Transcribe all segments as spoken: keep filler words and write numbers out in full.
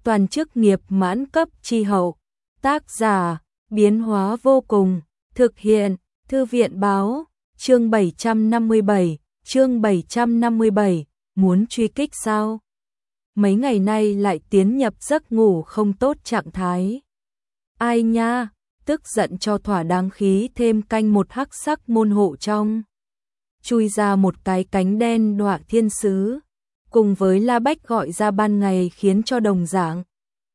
toàn chức nghiệp mãn cấp chi hậu. Tác giả, biến hóa vô cùng, thực hiện, Thư viện báo, chương bảy trăm năm mươi bảy, chương bảy trăm năm mươi bảy, muốn truy kích sao? Mấy ngày nay lại tiến nhập giấc ngủ không tốt trạng thái. Ai nha, tức giận cho thỏa đáng khí thêm canh một hắc sắc môn hộ trong. Chui ra một cái cánh đen đọa thiên sứ, cùng với La Bách gọi ra ban ngày khiến cho đồng dạng.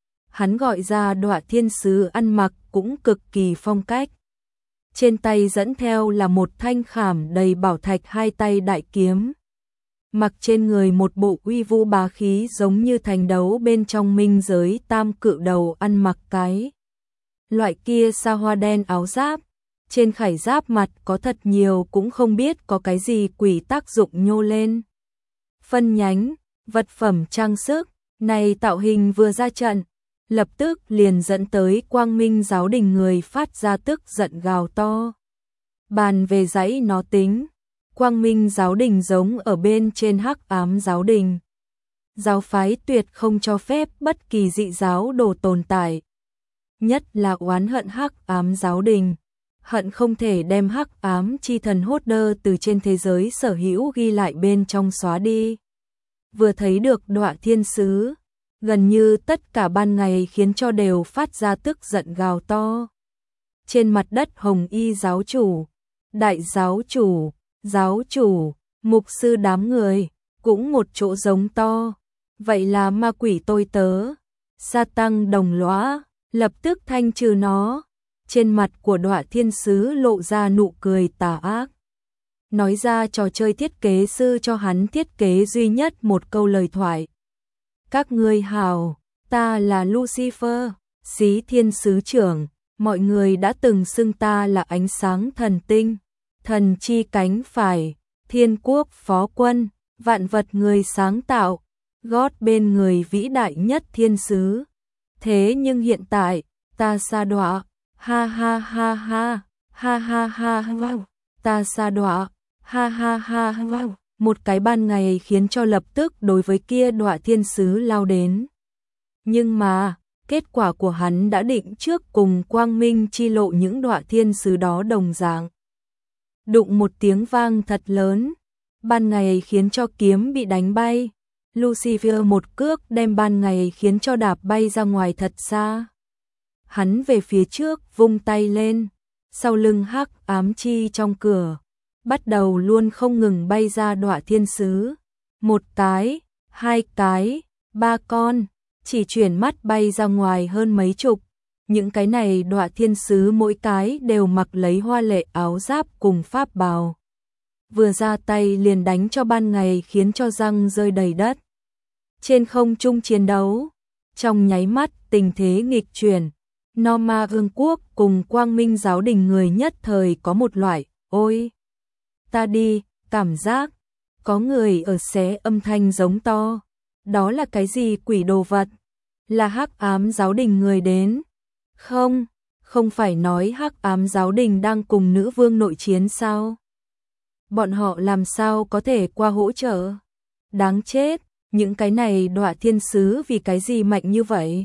Hắn gọi ra đọa thiên sứ ăn mặc cũng cực kỳ phong cách. Trên tay dẫn theo là một thanh khảm đầy bảo thạch hai tay đại kiếm. Mặc trên người một bộ uy vũ bá khí giống như thành đấu bên trong minh giới tam cự đầu ăn mặc cái. Loại kia sa hoa đen áo giáp, trên khải giáp mặt có thật nhiều cũng không biết có cái gì quỷ tác dụng nhô lên. Phân nhánh, vật phẩm trang sức, này tạo hình vừa ra trận, lập tức liền dẫn tới Quang Minh giáo đình người phát ra tức giận gào to. Bàn về dãy nó tính, Quang Minh giáo đình giống ở bên trên Hắc Ám giáo đình. Giáo phái tuyệt không cho phép bất kỳ dị giáo đồ tồn tại. Nhất là oán hận Hắc Ám giáo đình, hận không thể đem Hắc Ám chi thần hốt đơ từ trên thế giới sở hữu ghi lại bên trong xóa đi. Vừa thấy được đọa thiên sứ, gần như tất cả ban ngày khiến cho đều phát ra tức giận gào to. Trên mặt đất hồng y giáo chủ, đại giáo chủ, giáo chủ, mục sư đám người, cũng một chỗ giống to. Vậy là ma quỷ tôi tớ, sa tăng đồng lõa, lập tức thanh trừ nó. Trên mặt của đọa thiên sứ lộ ra nụ cười tà ác. Nói ra trò chơi thiết kế sư cho hắn thiết kế duy nhất một câu lời thoại. Các ngươi hào, ta là Lucifer, xí thiên sứ trưởng, mọi người đã từng xưng ta là ánh sáng thần tinh, thần chi cánh phải, thiên quốc phó quân, vạn vật người sáng tạo, gót bên người vĩ đại nhất thiên sứ. Thế nhưng hiện tại, ta sa đọa, ha ha ha ha, ha ha ha ha, ta sa đọa, ha ha ha ha. Một cái ban ngày khiến cho lập tức đối với kia đọa thiên sứ lao đến. Nhưng mà, kết quả của hắn đã định trước cùng Quang Minh chi lộ những đọa thiên sứ đó đồng dạng. Đụng một tiếng vang thật lớn, ban ngày khiến cho kiếm bị đánh bay. Lucifer một cước đem ban ngày khiến cho đạp bay ra ngoài thật xa. Hắn về phía trước vung tay lên, sau lưng Hắc Ám chi trong cửa. Bắt đầu luôn không ngừng bay ra đọa thiên sứ. Một cái, hai cái, ba con, chỉ chuyển mắt bay ra ngoài hơn mấy chục. Những cái này đọa thiên sứ mỗi cái đều mặc lấy hoa lệ áo giáp cùng pháp bào. Vừa ra tay liền đánh cho ban ngày khiến cho răng rơi đầy đất. Trên không trung chiến đấu, trong nháy mắt tình thế nghịch chuyển. Norma Vương quốc cùng Quang Minh giáo đình người nhất thời có một loại, ôi ta đi, cảm giác, có người ở xé âm thanh giống to. Đó là cái gì quỷ đồ vật? Là Hắc Ám giáo đình người đến? Không, không phải nói Hắc Ám giáo đình đang cùng nữ vương nội chiến sao? Bọn họ làm sao có thể qua hỗ trợ? Đáng chết, những cái này đọa thiên sứ vì cái gì mạnh như vậy?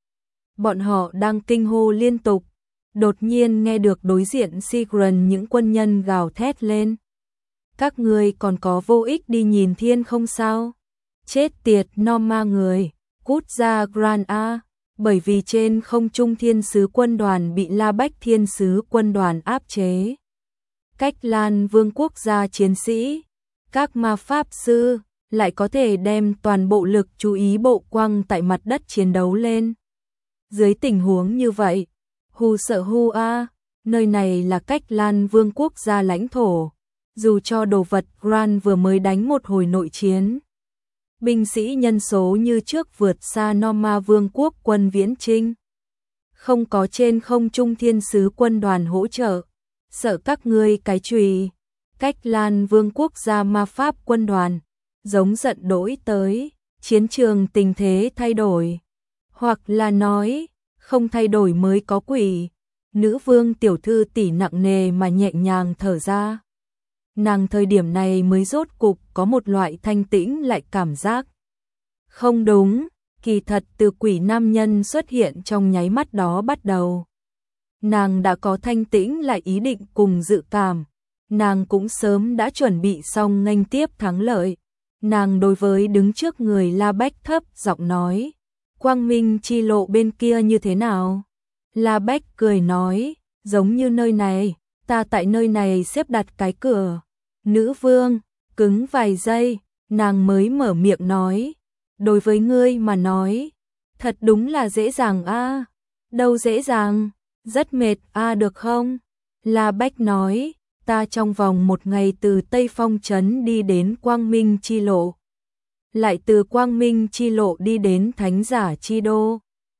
Bọn họ đang kinh hô liên tục, đột nhiên nghe được đối diện Sigurd những quân nhân gào thét lên. Các người còn có vô ích đi nhìn thiên không sao? Chết tiệt Norma người, cút ra Grand A, bởi vì trên không trung thiên sứ quân đoàn bị La Bách thiên sứ quân đoàn áp chế. Cách Lan Vương quốc gia chiến sĩ, các ma pháp sư, lại có thể đem toàn bộ lực chú ý bộ quăng tại mặt đất chiến đấu lên. Dưới tình huống như vậy, hù sợ hù a, nơi này là Cách Lan Vương quốc gia lãnh thổ. Dù cho đồ vật Grand vừa mới đánh một hồi nội chiến, binh sĩ nhân số như trước vượt xa Norma Vương quốc quân viễn chinh. Không có trên không trung thiên sứ quân đoàn hỗ trợ, sợ các ngươi cái chùy. Cách Lan Vương quốc gia ma pháp quân đoàn, giống giận đỗi tới, chiến trường tình thế thay đổi. Hoặc là nói, không thay đổi mới có quỷ. Nữ vương tiểu thư tỷ nặng nề mà nhẹ nhàng thở ra. Nàng thời điểm này mới rốt cục có một loại thanh tĩnh lại cảm giác. Không đúng, Kỳ thật từ quỷ nam nhân xuất hiện trong nháy mắt đó bắt đầu, nàng đã có thanh tĩnh lại ý định cùng dự cảm, nàng cũng sớm đã chuẩn bị xong nghênh tiếp thắng lợi. Nàng đối với đứng trước người La Bách thấp giọng nói, quang minh chi lộ bên kia như thế nào? La Bách cười nói, giống như nơi này, ta tại nơi này xếp đặt cái cửa. Nữ vương, cứng vài giây, nàng mới mở miệng nói, đối với ngươi mà nói, thật đúng là dễ dàng a. À. Đâu dễ dàng, rất mệt a à được không? La Bách nói, ta trong vòng một ngày từ Tây Phong Trấn đi đến Quang Minh Chi Lộ, lại từ Quang Minh Chi Lộ đi đến Thánh Giả Chi Đô.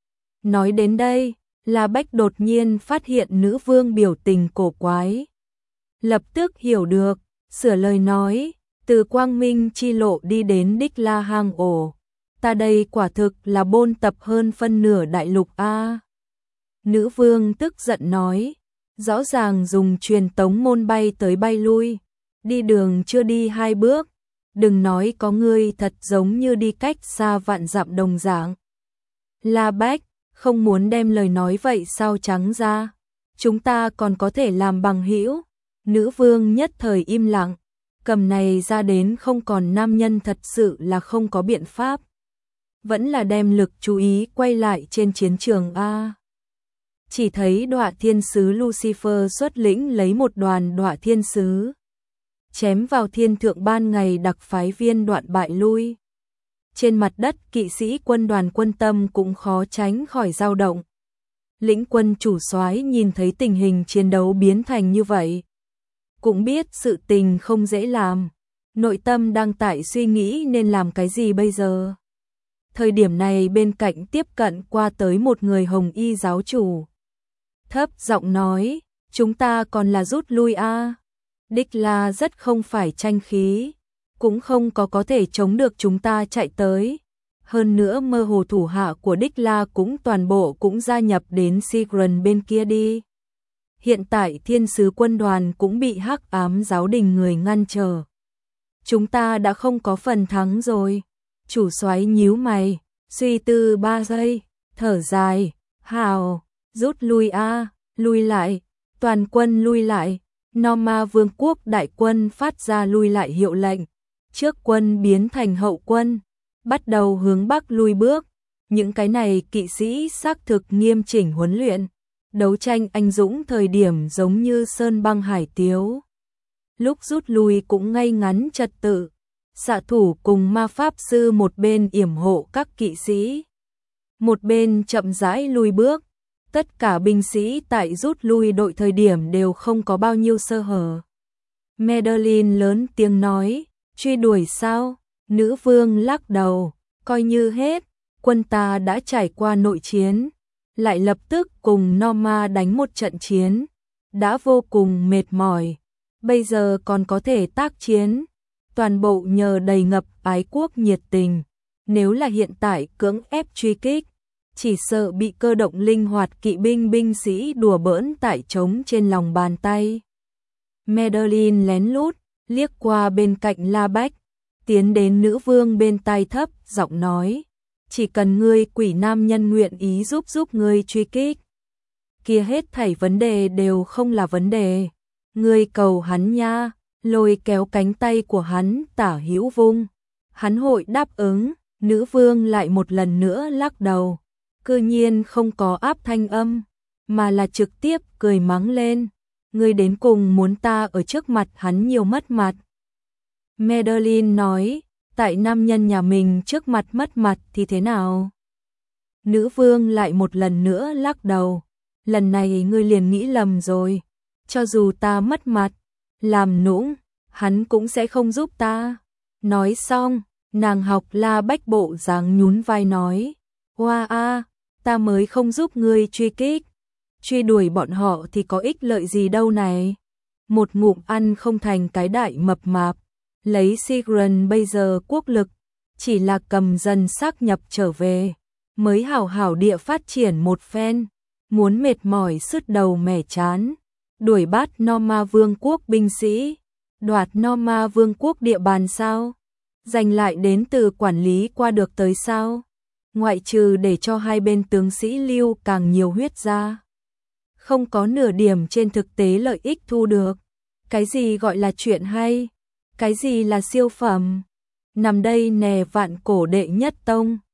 Nói đến đây, La Bách đột nhiên phát hiện nữ vương biểu tình cổ quái. Lập tức hiểu được, sửa lời nói, từ Quang Minh Chi Lộ đi đến Đích La Hang Ổ. Ta đây quả thực là bôn tập hơn phân nửa đại lục A. Nữ vương tức giận nói, rõ ràng dùng truyền tống môn bay tới bay lui, đi đường chưa đi hai bước, đừng nói có ngươi thật giống như đi cách xa vạn dặm đồng dạng. La Bách, không muốn đem lời nói vậy sao trắng ra, chúng ta còn có thể làm bằng hữu. Nữ vương nhất thời im lặng, cầm này ra đến không còn nam nhân thật sự là không có biện pháp. Vẫn là đem lực chú ý quay lại trên chiến trường A. Chỉ thấy Đọa Thiên Sứ Lucifer xuất lĩnh lấy một đoàn Đọa Thiên Sứ, chém vào thiên thượng ban ngày đặc phái viên Đoạn bại lui. Trên mặt đất kỵ sĩ quân đoàn Quân Tâm cũng khó tránh khỏi dao động. Lĩnh quân chủ soái nhìn thấy tình hình chiến đấu biến thành như vậy, cũng biết sự tình không dễ làm, nội tâm đang tại suy nghĩ nên làm cái gì bây giờ. Thời điểm này bên cạnh tiếp cận qua tới một người hồng y giáo chủ, thấp giọng nói, chúng ta còn là rút lui a. À. Đích La rất không phải tranh khí, cũng không có có thể chống được chúng ta chạy tới. Hơn nữa mơ hồ thủ hạ của Đích La cũng toàn bộ cũng gia nhập đến Sigran bên kia đi. Hiện tại thiên sứ quân đoàn cũng bị hắc ám giáo đình người ngăn trở. Chúng ta đã không có phần thắng rồi. Chủ soái nhíu mày, suy tư ba giây, thở dài, hào, rút lui a, lui lại, toàn quân lui lại. Norma vương quốc đại quân phát ra lui lại hiệu lệnh, trước quân biến thành hậu quân, bắt đầu hướng bắc lui bước. Những cái này kỵ sĩ xác thực nghiêm chỉnh huấn luyện, đấu tranh anh dũng thời điểm giống như sơn băng hải tiếu. Lúc rút lui cũng ngay ngắn trật tự, xạ thủ cùng ma pháp sư một bên yểm hộ các kỵ sĩ, một bên chậm rãi lui bước. Tất cả binh sĩ tại rút lui đội thời điểm đều không có bao nhiêu sơ hở. Madeline lớn tiếng nói, truy đuổi sao? Nữ vương lắc đầu, coi như hết, quân ta đã trải qua nội chiến, lại lập tức cùng Norma đánh một trận chiến, đã vô cùng mệt mỏi, bây giờ còn có thể tác chiến, toàn bộ nhờ đầy ngập ái quốc nhiệt tình, nếu là hiện tại cưỡng ép truy kích, chỉ sợ bị cơ động linh hoạt kỵ binh binh sĩ đùa bỡn tại trống trên lòng bàn tay. Madeline lén lút liếc qua bên cạnh La Bách, tiến đến nữ vương bên tai thấp giọng nói, chỉ cần ngươi quỷ nam nhân nguyện ý giúp giúp ngươi truy kích, kia hết thảy vấn đề đều không là vấn đề. Ngươi cầu hắn nha, lôi kéo cánh tay của hắn tả hữu vung, hắn hội đáp ứng. Nữ vương lại một lần nữa lắc đầu, cư nhiên không có áp thanh âm, mà là trực tiếp cười mắng lên, ngươi đến cùng muốn ta ở trước mặt hắn nhiều mất mặt. Madeline nói, tại nam nhân nhà mình trước mặt mất mặt thì thế nào? Nữ vương lại một lần nữa lắc đầu, lần này ngươi liền nghĩ lầm rồi, cho dù ta mất mặt, làm nũng, hắn cũng sẽ không giúp ta. Nói xong, nàng học La Bách bộ dáng nhún vai nói, hoa a, ta mới không giúp ngươi truy kích, truy đuổi bọn họ thì có ích lợi gì đâu này. Một ngụm ăn không thành cái đại mập mạp, lấy Sigran bây giờ quốc lực, chỉ là cầm dần xác nhập trở về, mới hảo hảo địa phát triển một phen, muốn mệt mỏi sứt đầu mẻ chán, đuổi bắt Norma vương quốc binh sĩ, đoạt Norma vương quốc địa bàn sao? Giành lại đến từ quản lý qua được tới sao? ngoại trừ để cho hai bên tướng sĩ lưu càng nhiều huyết ra. Không có nửa điểm trên thực tế lợi ích thu được. Cái gì gọi là chuyện hay? Cái gì là siêu phẩm? Nằm đây nè vạn cổ đệ nhất tông.